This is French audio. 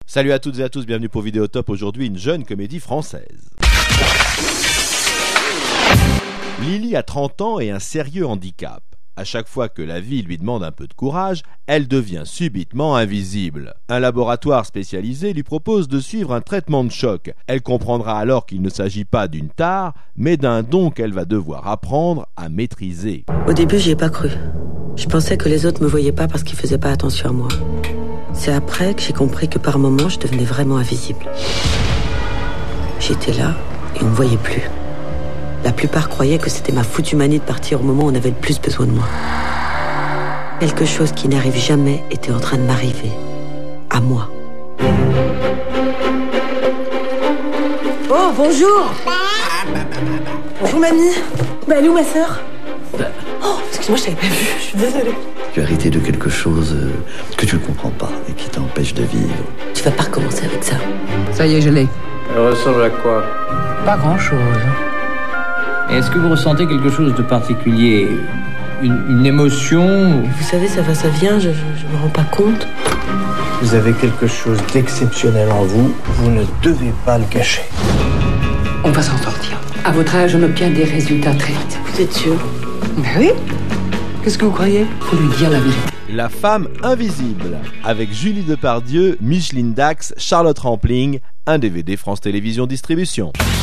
Salut à toutes et à tous, bienvenue pour Vidéotop. Aujourd'hui, une jeune comédie française. Lily a 30 ans et un sérieux handicap. À chaque fois que la vie lui demande un peu de courage, elle devient subitement invisible. Un laboratoire spécialisé lui propose de suivre un traitement de choc. Elle comprendra alors qu'il ne s'agit pas d'une tare, mais d'un don qu'elle va devoir apprendre à maîtriser. Au début, j'y ai pas cru. Je pensais que les autres me voyaient pas parce qu'ils faisaient pas attention à moi. C'est après que j'ai compris que par moments, je devenais vraiment invisible. J'étais là et on me voyait plus. La plupart croyaient que c'était ma foutue manie de partir au moment où on avait le plus besoin de moi. Quelque chose qui n'arrive jamais était en train de m'arriver. À moi. Oh, bonjour. Bonjour, mamie. Elle est où, ma sœur? Oh, excuse-moi, je t'avais pas vu, je suis désolée. Tu as hérité de quelque chose que tu ne comprends pas et qui t'empêche de vivre. Tu vas pas recommencer avec ça. Ça y est, je l'ai. Elle ressemble à quoi? Pas grand-chose. Est-ce que vous ressentez quelque chose de particulier? Une émotion? Vous savez, ça va, ça vient, je me rends pas compte. Vous avez quelque chose d'exceptionnel en vous, vous ne devez pas le cacher. On va s'en sortir. À votre âge, on obtient des résultats très vite. Vous êtes sûr? Ben oui. Qu'est-ce que vous croyez? Faut lui dire la vérité. La femme invisible, avec Julie Depardieu, Micheline Dax, Charlotte Rampling, un DVD France Télévisions Distribution.